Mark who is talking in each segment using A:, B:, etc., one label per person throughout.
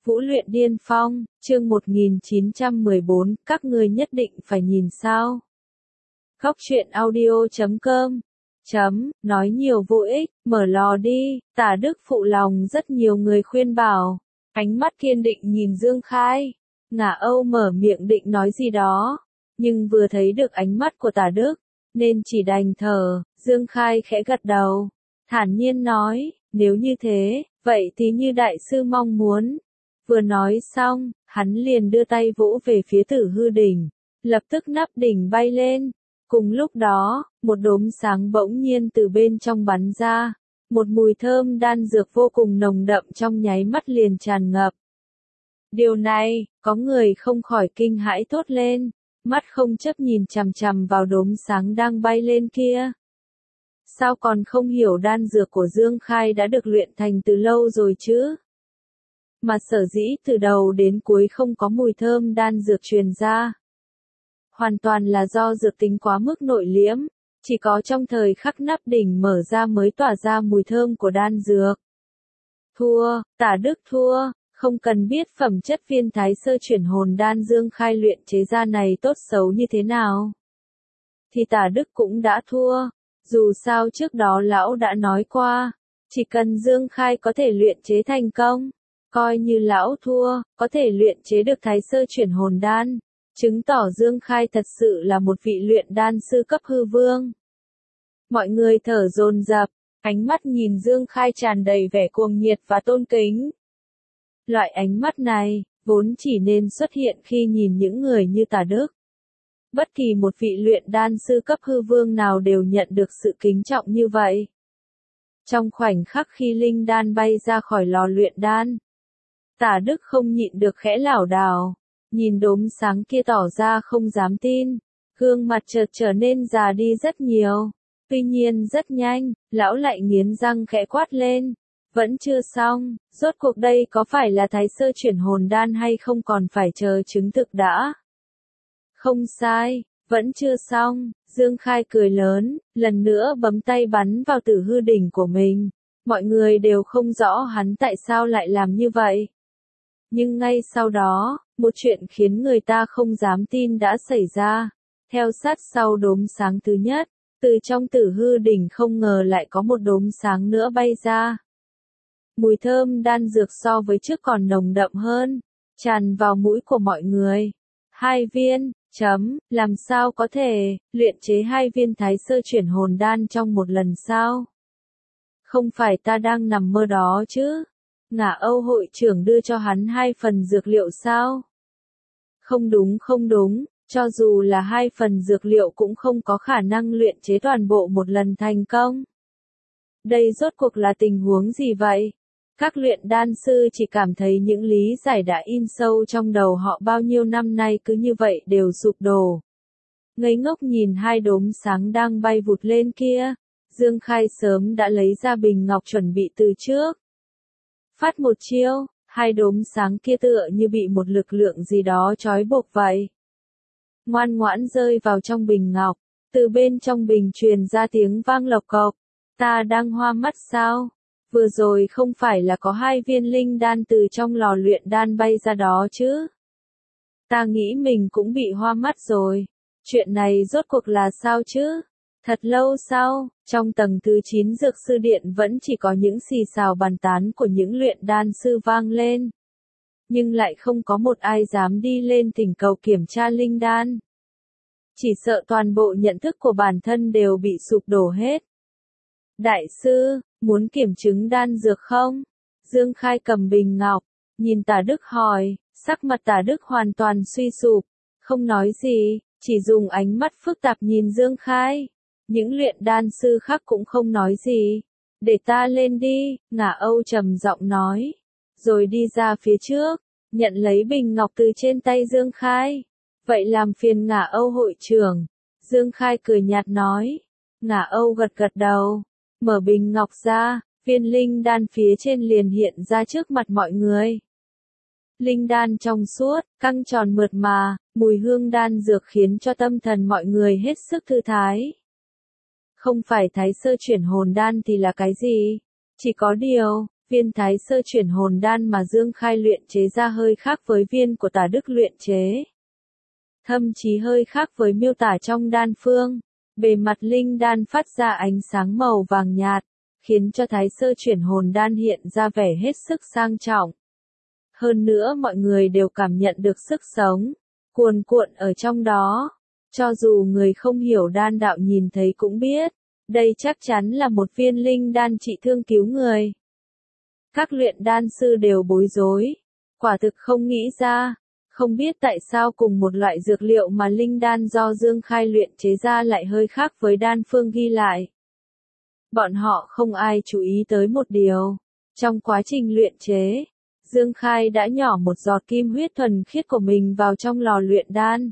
A: Vũ luyện điên phong, chương 1914, các ngươi nhất định phải nhìn sao. Góc truyện audio.com nói nhiều vô ích, mở lò đi, Tả Đức phụ lòng rất nhiều người khuyên bảo. Ánh mắt kiên định nhìn Dương Khai. Ngả Âu mở miệng định nói gì đó, nhưng vừa thấy được ánh mắt của Tả Đức, nên chỉ đành thở. Dương Khai khẽ gật đầu, thản nhiên nói, nếu như thế, vậy thì như đại sư mong muốn. Vừa nói xong, hắn liền đưa tay vỗ về phía Tử Hư đỉnh, lập tức nắp đỉnh bay lên. Cùng lúc đó, một đốm sáng bỗng nhiên từ bên trong bắn ra, một mùi thơm đan dược vô cùng nồng đậm trong nháy mắt liền tràn ngập. Điều này, có người không khỏi kinh hãi thốt lên, mắt không chấp nhìn chằm chằm vào đốm sáng đang bay lên kia. Sao còn không hiểu đan dược của Dương Khai đã được luyện thành từ lâu rồi chứ? Mà sở dĩ từ đầu đến cuối không có mùi thơm đan dược truyền ra. Hoàn toàn là do dược tính quá mức nội liễm, chỉ có trong thời khắc nắp đỉnh mở ra mới tỏa ra mùi thơm của đan dược. Thua, Tả Đức thua, không cần biết phẩm chất viên thái sơ chuyển hồn đan Dương Khai luyện chế ra này tốt xấu như thế nào. Thì Tả Đức cũng đã thua, dù sao trước đó lão đã nói qua, chỉ cần Dương Khai có thể luyện chế thành công, coi như lão thua, có thể luyện chế được thái sơ chuyển hồn đan, chứng tỏ Dương Khai thật sự là một vị luyện đan sư cấp hư vương. Mọi người thở dồn dập, ánh mắt nhìn Dương Khai tràn đầy vẻ cuồng nhiệt và tôn kính. Loại ánh mắt này, vốn chỉ nên xuất hiện khi nhìn những người như Tả Đức. Bất kỳ một vị luyện đan sư cấp hư vương nào đều nhận được sự kính trọng như vậy. Trong khoảnh khắc khi linh đan bay ra khỏi lò luyện đan, Tả Đức không nhịn được khẽ lảo đảo, nhìn đốm sáng kia tỏ ra không dám tin, gương mặt chợt trở nên già đi rất nhiều. Tuy nhiên rất nhanh, lão lại nghiến răng khẽ quát lên, vẫn chưa xong, rốt cuộc đây có phải là thái sơ chuyển hồn đan hay không còn phải chờ chứng thực đã. Không sai, vẫn chưa xong, Dương Khai cười lớn, lần nữa bấm tay bắn vào Tử Hư đỉnh của mình. Mọi người đều không rõ hắn tại sao lại làm như vậy. Nhưng ngay sau đó, một chuyện khiến người ta không dám tin đã xảy ra. Theo sát sau đốm sáng thứ nhất, từ trong Tử Hư đỉnh không ngờ lại có một đốm sáng nữa bay ra. Mùi thơm đan dược so với trước còn nồng đậm hơn, tràn vào mũi của mọi người. 2 viên, làm sao có thể, luyện chế 2 viên thái sơ chuyển hồn đan trong một lần sao? Không phải ta đang nằm mơ đó chứ? Ngả Âu hội trưởng đưa cho hắn 2 phần dược liệu sao? Không đúng, cho dù là 2 phần dược liệu cũng không có khả năng luyện chế toàn bộ một lần thành công. Đây rốt cuộc là tình huống gì vậy? Các luyện đan sư chỉ cảm thấy những lý giải đã in sâu trong đầu họ bao nhiêu năm nay cứ như vậy đều sụp đổ. Ngây ngốc nhìn 2 đốm sáng đang bay vụt lên kia, Dương Khai sớm đã lấy ra bình ngọc chuẩn bị từ trước. Phát một chiêu, 2 đốm sáng kia tựa như bị một lực lượng gì đó trói buộc vậy. Ngoan ngoãn rơi vào trong bình ngọc, từ bên trong bình truyền ra tiếng vang lộc cộc. Ta đang hoa mắt sao? Vừa rồi không phải là có 2 viên linh đan từ trong lò luyện đan bay ra đó chứ? Ta nghĩ mình cũng bị hoa mắt rồi. Chuyện này rốt cuộc là sao chứ? Thật lâu sau, trong tầng thứ 9 dược sư điện vẫn chỉ có những xì xào bàn tán của những luyện đan sư vang lên. Nhưng lại không có một ai dám đi lên thỉnh cầu kiểm tra linh đan. Chỉ sợ toàn bộ nhận thức của bản thân đều bị sụp đổ hết. Đại sư, muốn kiểm chứng đan dược không? Dương Khai cầm bình ngọc, nhìn Tả Đức hỏi, sắc mặt Tả Đức hoàn toàn suy sụp, không nói gì, chỉ dùng ánh mắt phức tạp nhìn Dương Khai. Những luyện đan sư khác cũng không nói gì. Để ta lên đi, Ngả Âu trầm giọng nói. Rồi đi ra phía trước, nhận lấy bình ngọc từ trên tay Dương Khai. Vậy làm phiền Ngả Âu hội trưởng. Dương Khai cười nhạt nói. Ngả Âu gật gật đầu. Mở bình ngọc ra, viên linh đan phía trên liền hiện ra trước mặt mọi người. Linh đan trong suốt, căng tròn mượt mà, mùi hương đan dược khiến cho tâm thần mọi người hết sức thư thái. Không phải thái sơ chuyển hồn đan thì là cái gì? Chỉ có điều, Viên Thái Sơ chuyển hồn đan mà Dương Khai luyện chế ra hơi khác với viên của Tả Đức luyện chế. Thậm chí hơi khác với miêu tả trong đan phương. Bề mặt linh đan phát ra ánh sáng màu vàng nhạt, khiến cho Thái Sơ chuyển hồn đan hiện ra vẻ hết sức sang trọng. Hơn nữa mọi người đều cảm nhận được sức sống, cuồn cuộn ở trong đó. Cho dù người không hiểu đan đạo nhìn thấy cũng biết, đây chắc chắn là một viên linh đan trị thương cứu người. Các luyện đan sư đều bối rối, quả thực không nghĩ ra, không biết tại sao cùng một loại dược liệu mà linh đan do Dương Khai luyện chế ra lại hơi khác với đan phương ghi lại. Bọn họ không ai chú ý tới một điều, trong quá trình luyện chế, Dương Khai đã nhỏ một giọt kim huyết thuần khiết của mình vào trong lò luyện đan.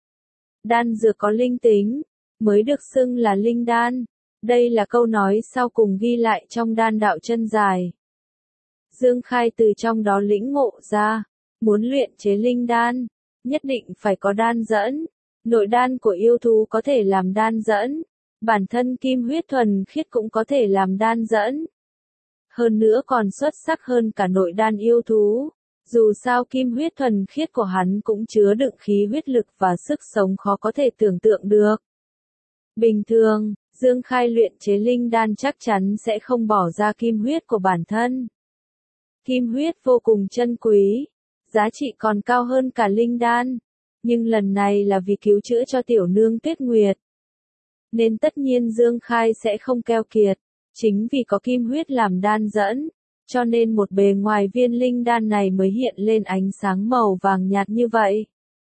A: Đan dược có linh tính, mới được xưng là linh đan. Đây là câu nói sau cùng ghi lại trong đan đạo chân dài. Dương Khai từ trong đó lĩnh ngộ ra, muốn luyện chế linh đan, nhất định phải có đan dẫn. Nội đan của yêu thú có thể làm đan dẫn, bản thân kim huyết thuần khiết cũng có thể làm đan dẫn. Hơn nữa còn xuất sắc hơn cả nội đan yêu thú. Dù sao kim huyết thuần khiết của hắn cũng chứa đựng khí huyết lực và sức sống khó có thể tưởng tượng được. Bình thường, Dương Khai luyện chế linh đan chắc chắn sẽ không bỏ ra kim huyết của bản thân. Kim huyết vô cùng chân quý, giá trị còn cao hơn cả linh đan. Nhưng lần này là vì cứu chữa cho tiểu nương Tuyết Nguyệt. Nên tất nhiên Dương Khai sẽ không keo kiệt. Chính vì có kim huyết làm đan dẫn, cho nên một bề ngoài viên linh đan này mới hiện lên ánh sáng màu vàng nhạt như vậy.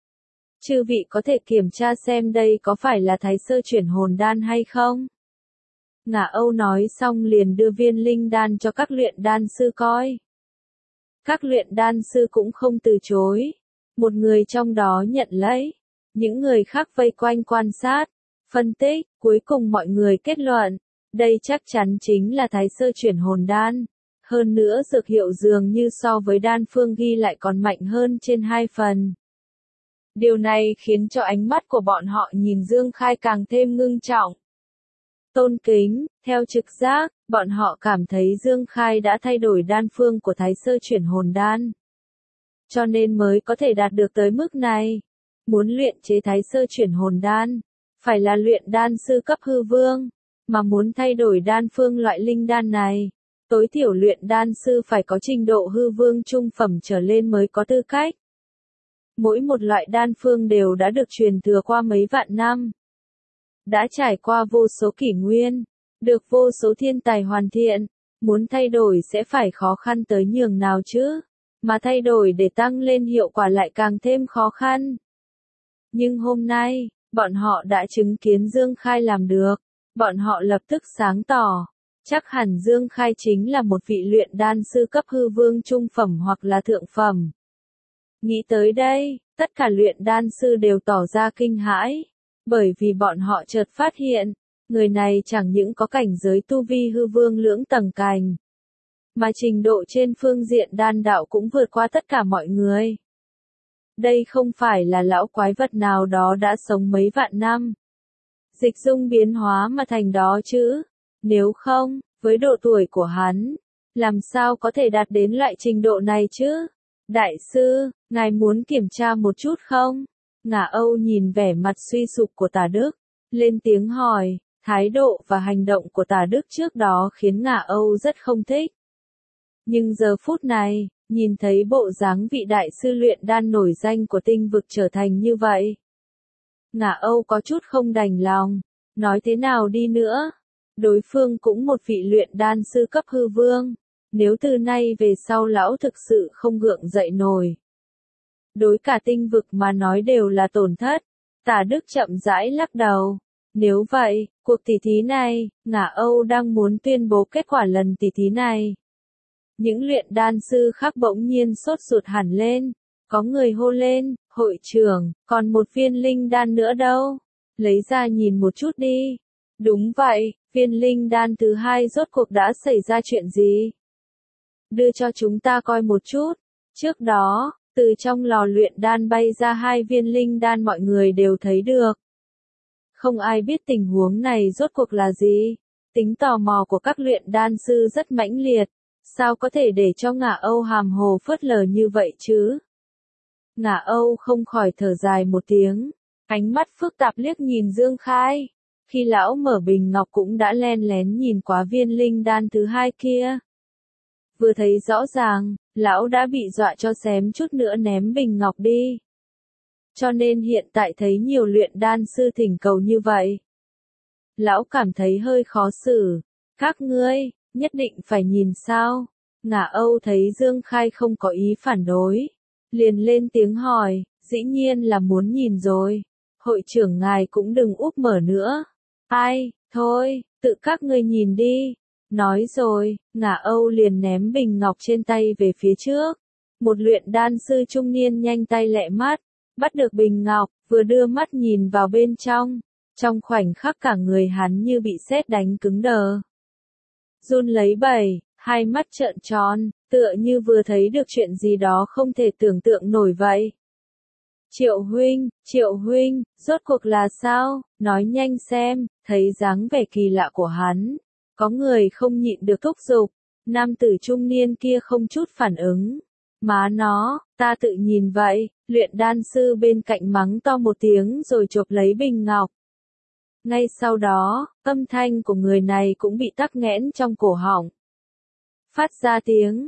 A: Chư vị có thể kiểm tra xem đây có phải là Thái Sơ chuyển hồn đan hay không? Ngả Âu nói xong liền đưa viên linh đan cho các luyện đan sư coi. Các luyện đan sư cũng không từ chối. Một người trong đó nhận lấy. Những người khác vây quanh quan sát, phân tích, cuối cùng mọi người kết luận. Đây chắc chắn chính là Thái Sơ chuyển hồn đan. Hơn nữa dược hiệu dường như so với đan phương ghi lại còn mạnh hơn trên 2 phần. Điều này khiến cho ánh mắt của bọn họ nhìn Dương Khai càng thêm ngưng trọng. Tôn kính, theo trực giác, bọn họ cảm thấy Dương Khai đã thay đổi đan phương của Thái Sơ chuyển hồn đan. Cho nên mới có thể đạt được tới mức này. Muốn luyện chế Thái Sơ chuyển hồn đan, phải là luyện đan sư cấp hư vương. Mà muốn thay đổi đan phương loại linh đan này, tối thiểu luyện đan sư phải có trình độ hư vương trung phẩm trở lên mới có tư cách. Mỗi một loại đan phương đều đã được truyền thừa qua mấy vạn năm. Đã trải qua vô số kỷ nguyên, được vô số thiên tài hoàn thiện, muốn thay đổi sẽ phải khó khăn tới nhường nào chứ, mà thay đổi để tăng lên hiệu quả lại càng thêm khó khăn. Nhưng hôm nay, bọn họ đã chứng kiến Dương Khai làm được. Bọn họ lập tức sáng tỏ, chắc hẳn Dương Khai chính là một vị luyện đan sư cấp hư vương trung phẩm hoặc là thượng phẩm. Nghĩ tới đây, tất cả luyện đan sư đều tỏ ra kinh hãi, bởi vì bọn họ chợt phát hiện, người này chẳng những có cảnh giới tu vi hư vương lưỡng tầng cành, mà trình độ trên phương diện đan đạo cũng vượt qua tất cả mọi người. Đây không phải là lão quái vật nào đó đã sống mấy vạn năm. Dịch dung biến hóa mà thành đó chứ. Nếu không, với độ tuổi của hắn, làm sao có thể đạt đến loại trình độ này chứ? Đại sư, ngài muốn kiểm tra một chút không? Ngả Âu nhìn vẻ mặt suy sụp của Tả Đức, lên tiếng hỏi, thái độ và hành động của Tả Đức trước đó khiến Ngả Âu rất không thích. Nhưng giờ phút này, nhìn thấy bộ dáng vị đại sư luyện đan nổi danh của tinh vực trở thành như vậy. Ngả Âu có chút không đành lòng, nói thế nào đi nữa, đối phương cũng một vị luyện đan sư cấp hư vương, nếu từ nay về sau lão thực sự không gượng dậy nổi. Đối cả tinh vực mà nói đều là tổn thất, Tả Đức chậm rãi lắc đầu. Nếu vậy, cuộc tỷ thí này, Ngả Âu đang muốn tuyên bố kết quả lần tỷ thí này. Những luyện đan sư khác bỗng nhiên sốt ruột hẳn lên. Có người hô lên, hội trưởng, còn một viên linh đan nữa đâu? Lấy ra nhìn một chút đi. Đúng vậy, viên linh đan thứ hai rốt cuộc đã xảy ra chuyện gì? Đưa cho chúng ta coi một chút. Trước đó, từ trong lò luyện đan bay ra 2 viên linh đan mọi người đều thấy được. Không ai biết tình huống này rốt cuộc là gì. Tính tò mò của các luyện đan sư rất mãnh liệt. Sao có thể để cho Ngả Âu hàm hồ phớt lờ như vậy chứ? Ngả Âu không khỏi thở dài một tiếng, ánh mắt phức tạp liếc nhìn Dương Khai. Khi lão mở bình ngọc cũng đã len lén nhìn qua viên linh đan thứ hai kia. Vừa thấy rõ ràng, lão đã bị dọa cho xém chút nữa ném bình ngọc đi. Cho nên hiện tại thấy nhiều luyện đan sư thỉnh cầu như vậy. Lão cảm thấy hơi khó xử. Các ngươi, nhất định phải nhìn sao? Ngả Âu thấy Dương Khai không có ý phản đối. Liền lên tiếng hỏi, dĩ nhiên là muốn nhìn rồi. Hội trưởng ngài cũng đừng úp mở nữa. Ai, thôi, tự các ngươi nhìn đi. Nói rồi, Ngả Âu liền ném bình ngọc trên tay về phía trước. Một luyện đan sư trung niên nhanh tay lẹ mắt, bắt được bình ngọc, vừa đưa mắt nhìn vào bên trong. Trong khoảnh khắc cả người hắn như bị sét đánh cứng đờ. Run lấy bẩy, hai mắt trợn tròn, tựa như vừa thấy được chuyện gì đó không thể tưởng tượng nổi vậy. Triệu huynh, rốt cuộc là sao, nói nhanh xem, thấy dáng vẻ kỳ lạ của hắn. Có người không nhịn được thúc giục, nam tử trung niên kia không chút phản ứng. Má nó, ta tự nhìn vậy, luyện đan sư bên cạnh mắng to một tiếng rồi chộp lấy bình ngọc. Ngay sau đó, âm thanh của người này cũng bị tắc nghẽn trong cổ họng. Phát ra tiếng,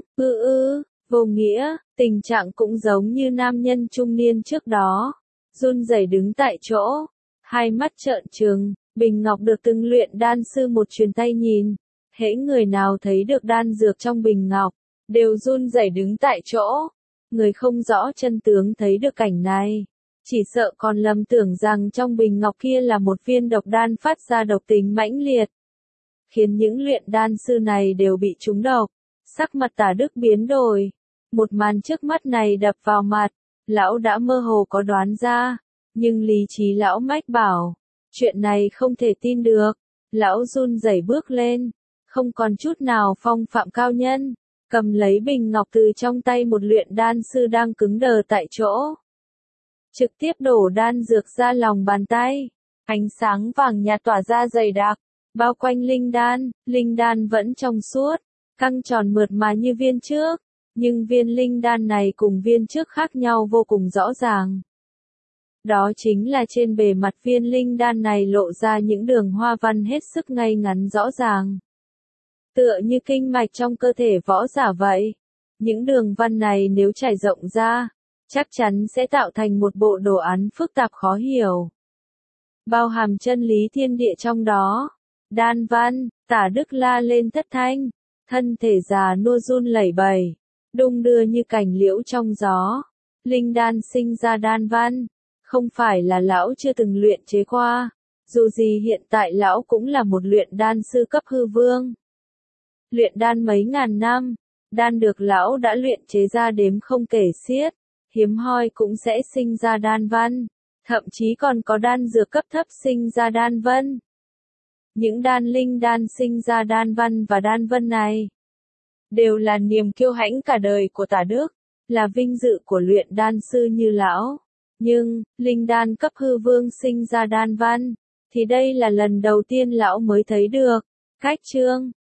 A: vô nghĩa, tình trạng cũng giống như nam nhân trung niên trước đó. Run rẩy đứng tại chỗ, hai mắt trợn trừng, bình ngọc được từng luyện đan sư một truyền tay nhìn. Hễ người nào thấy được đan dược trong bình ngọc, đều run rẩy đứng tại chỗ. Người không rõ chân tướng thấy được cảnh này, chỉ sợ còn lầm tưởng rằng trong bình ngọc kia là một viên độc đan phát ra độc tính mãnh liệt, khiến những luyện đan sư này đều bị trúng độc. Sắc mặt Tả Đức biến đổi, một màn trước mắt này đập vào mặt, lão đã mơ hồ có đoán ra, nhưng lý trí lão mách bảo, chuyện này không thể tin được. Lão run rẩy bước lên, không còn chút nào phong phạm cao nhân, cầm lấy bình ngọc từ trong tay một luyện đan sư đang cứng đờ tại chỗ. Trực tiếp đổ đan dược ra lòng bàn tay, ánh sáng vàng nhạt tỏa ra dày đặc, bao quanh linh đan vẫn trong suốt, căng tròn mượt mà như viên trước, nhưng viên linh đan này cùng viên trước khác nhau vô cùng rõ ràng. Đó chính là trên bề mặt viên linh đan này lộ ra những đường hoa văn hết sức ngay ngắn rõ ràng. Tựa như kinh mạch trong cơ thể võ giả vậy. Những đường văn này nếu trải rộng ra, chắc chắn sẽ tạo thành một bộ đồ án phức tạp khó hiểu. Bao hàm chân lý thiên địa trong đó. Đan văn, Tả Đức la lên thất thanh, thân thể già nua run lẩy bẩy, đung đưa như cành liễu trong gió. Linh đan sinh ra đan văn, không phải là lão chưa từng luyện chế qua, dù gì hiện tại lão cũng là một luyện đan sư cấp hư vương. Luyện đan mấy ngàn năm, đan được lão đã luyện chế ra đếm không kể xiết, hiếm hoi cũng sẽ sinh ra đan văn, thậm chí còn có đan dược cấp thấp sinh ra đan vân. Những đan linh đan sinh ra đan văn và đan vân này, đều là niềm kiêu hãnh cả đời của Tả Đức, là vinh dự của luyện đan sư như lão. Nhưng, linh đan cấp hư vương sinh ra đan văn, thì đây là lần đầu tiên lão mới thấy được. Cách chương